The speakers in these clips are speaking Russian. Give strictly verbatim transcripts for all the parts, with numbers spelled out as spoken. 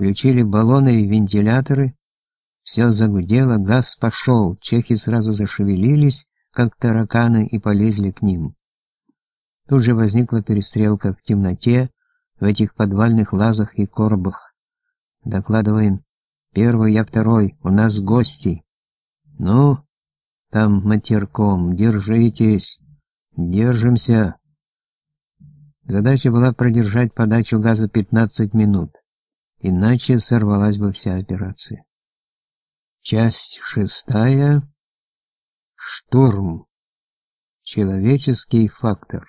Включили баллоны и вентиляторы. Все загудело, газ пошел. Чехи сразу зашевелились, как тараканы, и полезли к ним. Тут же возникла перестрелка в темноте, в этих подвальных лазах и коробах. Докладываем: первый, я второй, у нас гости. Ну, там матерком, держитесь, держимся. Задача была продержать подачу газа пятнадцать минут, иначе сорвалась бы вся операция. Часть шестая. Штурм. Человеческий фактор.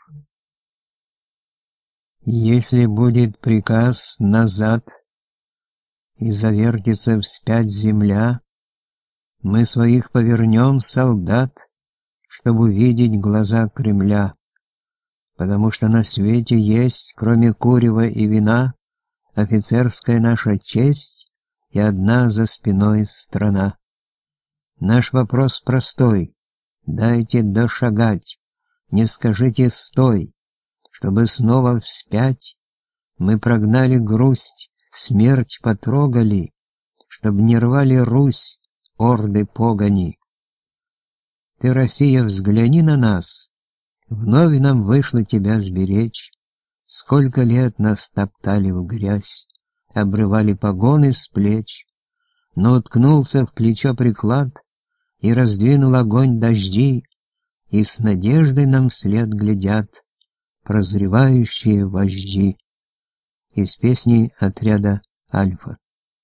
Если будет приказ назад и завертится вспять земля, мы своих повернем, солдат, чтобы увидеть глаза Кремля, потому что на свете есть, кроме курева и вина, офицерская наша честь и одна за спиной страна. Наш вопрос простой: дайте дошагать, не скажите «стой», чтобы снова вспять мы прогнали грусть, смерть потрогали, чтоб не рвали Русь орды погони. Ты, Россия, взгляни на нас, вновь нам вышло тебя сберечь. Сколько лет нас топтали в грязь, обрывали погоны с плеч, но уткнулся в плечо приклад и раздвинул огонь дожди, и с надеждой нам вслед глядят прозревающие вожди. Из песни отряда «Альфа».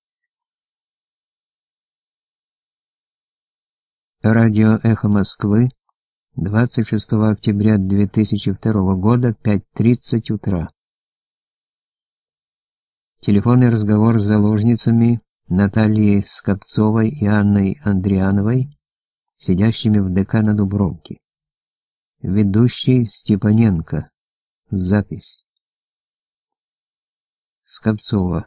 Радио «Эхо Москвы», двадцать шестого октября две тысячи второго года, пять тридцать утра. Телефонный разговор с заложницами Натальей Скопцовой и Анной Андриановой, сидящими в ДК на Дубровке. Ведущий Степаненко. Запись. Скопцова.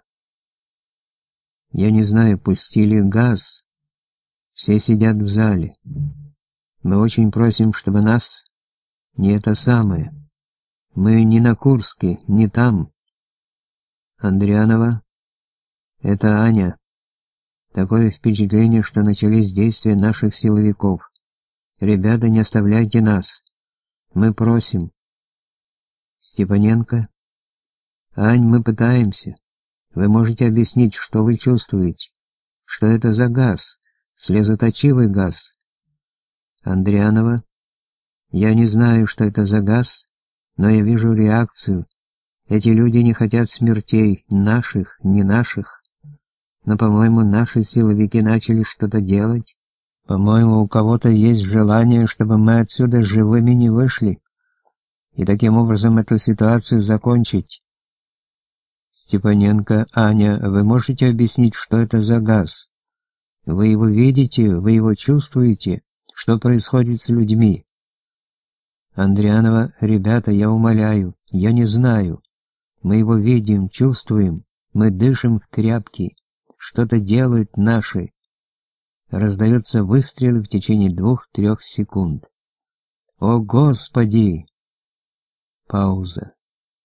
Я не знаю, пустили газ. Все сидят в зале. Мы очень просим, чтобы нас не это самое. Мы не на Курске, не там. Андрианова. Это Аня. Такое впечатление, что начались действия наших силовиков. Ребята, не оставляйте нас. Мы просим. Степаненко. Ань, мы пытаемся. Вы можете объяснить, что вы чувствуете? Что это за газ? Слезоточивый газ. Андрианова. Я не знаю, что это за газ, но я вижу реакцию. Эти люди не хотят смертей, наших, не наших. Но, по-моему, наши силовики начали что-то делать. По-моему, у кого-то есть желание, чтобы мы отсюда живыми не вышли, и таким образом эту ситуацию закончить. Степаненко. Аня, вы можете объяснить, что это за газ? Вы его видите, вы его чувствуете? Что происходит с людьми? Андрианова. Ребята, я умоляю, я не знаю. Мы его видим, чувствуем, мы дышим в тряпки. Что-то делают наши. Раздаются выстрелы в течение двух-трех секунд. О, Господи! Пауза.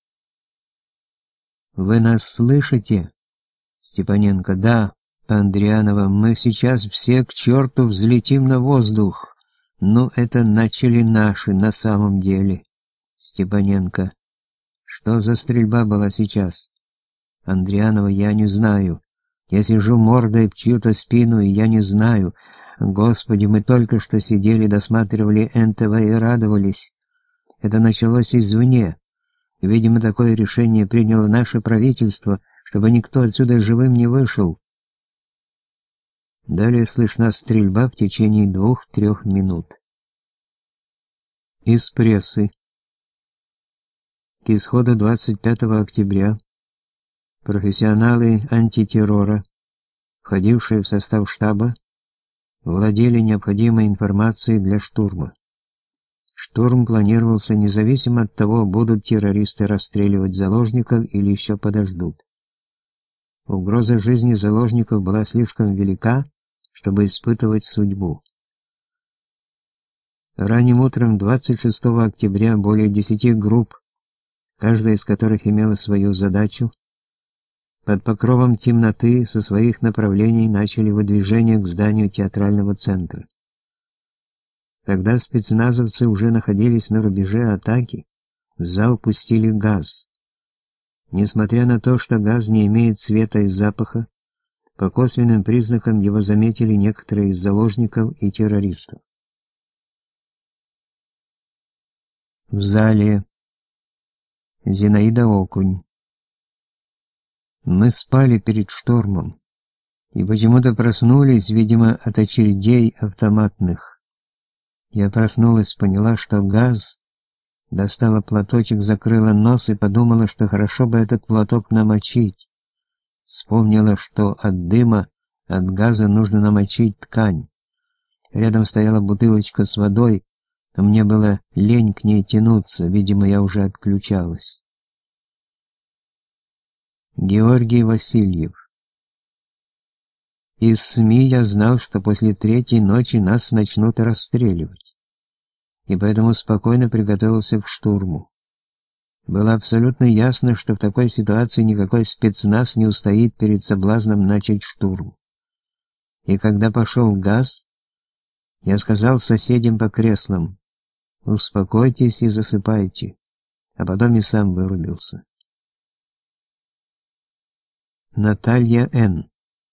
Вы нас слышите? Степаненко. Да. Андрианова. Мы сейчас все к черту взлетим на воздух. Ну, это начали наши на самом деле. Степаненко. Что за стрельба была сейчас? Андрианова. Я не знаю. Я сижу мордой в чью-то спину, и я не знаю. Господи, мы только что сидели, досматривали эн тэ вэ и радовались. Это началось извне. Видимо, такое решение приняло наше правительство, чтобы никто отсюда живым не вышел. Далее слышна стрельба в течение двух-трех минут. Из прессы. К исходу двадцать пятого октября профессионалы антитеррора, входившие в состав штаба, владели необходимой информацией для штурма. Штурм планировался независимо от того, будут террористы расстреливать заложников или еще подождут. Угроза жизни заложников была слишком велика, чтобы испытывать судьбу. Ранним утром двадцать шестого октября более десяти групп, каждая из которых имела свою задачу, под покровом темноты со своих направлений начали выдвижение к зданию театрального центра. Когда спецназовцы уже находились на рубеже атаки, в зал пустили газ. Несмотря на то, что газ не имеет цвета и запаха, по косвенным признакам его заметили некоторые из заложников и террористов. В зале Зинаида Окунь. Мы спали перед штормом и почему-то проснулись, видимо, от очередей автоматных. Я проснулась, поняла, что газ, достала платочек, закрыла нос и подумала, что хорошо бы этот платок намочить. Вспомнила, что от дыма, от газа нужно намочить ткань. Рядом стояла бутылочка с водой, но мне было лень к ней тянуться, видимо, я уже отключалась. Георгий Васильев. Из СМИ я знал, что после третьей ночи нас начнут расстреливать, и поэтому спокойно приготовился к штурму. Было абсолютно ясно, что в такой ситуации никакой спецназ не устоит перед соблазном начать штурм. И когда пошел газ, я сказал соседям по креслам: «Успокойтесь и засыпайте», а потом и сам вырубился. Наталья Н.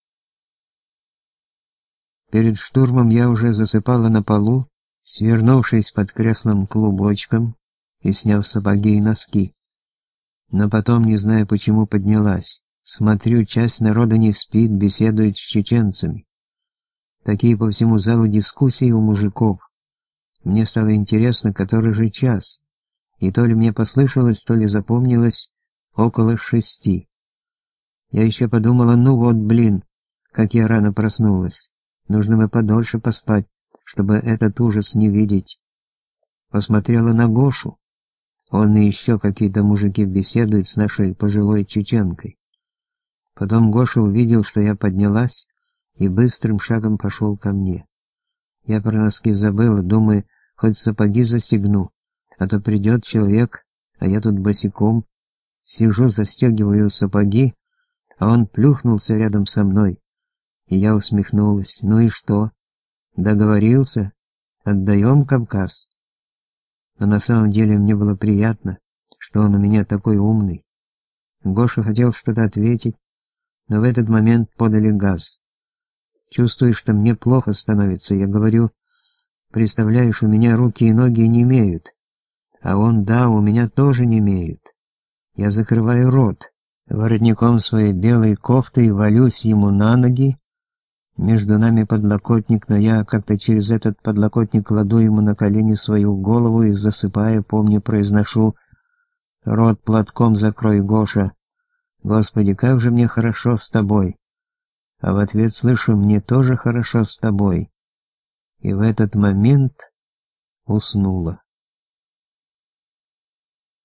Перед штурмом я уже засыпала на полу, свернувшись под креслом клубочком и сняв сапоги и носки. Но потом, не знаю почему, поднялась. Смотрю, часть народа не спит, беседует с чеченцами. Такие по всему залу дискуссии у мужиков. Мне стало интересно, который же час, и то ли мне послышалось, то ли запомнилось, около шести. Я еще подумала, ну вот, блин, как я рано проснулась. Нужно бы подольше поспать, чтобы этот ужас не видеть. Посмотрела на Гошу. Он и еще какие-то мужики беседуют с нашей пожилой чеченкой. Потом Гоша увидел, что я поднялась, и быстрым шагом пошел ко мне. Я про носки забыла, думаю, хоть сапоги застегну, а то придет человек, а я тут босиком. Сижу, застегиваю сапоги, а он плюхнулся рядом со мной. И я усмехнулась. Ну и что? Договорился? Отдаем Кавказ? Но на самом деле мне было приятно, что он у меня такой умный. Гоша хотел что-то ответить, но в этот момент подали газ. Чувствую, что мне плохо становится. Я говорю: представляешь, у меня руки и ноги не имеют. А он: да, у меня тоже не имеют. Я закрываю рот воротником своей белой кофты и валюсь ему на ноги. Между нами подлокотник, но я как-то через этот подлокотник кладу ему на колени свою голову и, засыпая, помню, произношу: «Рот платком закрой, Гоша. Господи, как же мне хорошо с тобой». А в ответ слышу: «Мне тоже хорошо с тобой». И в этот момент уснула.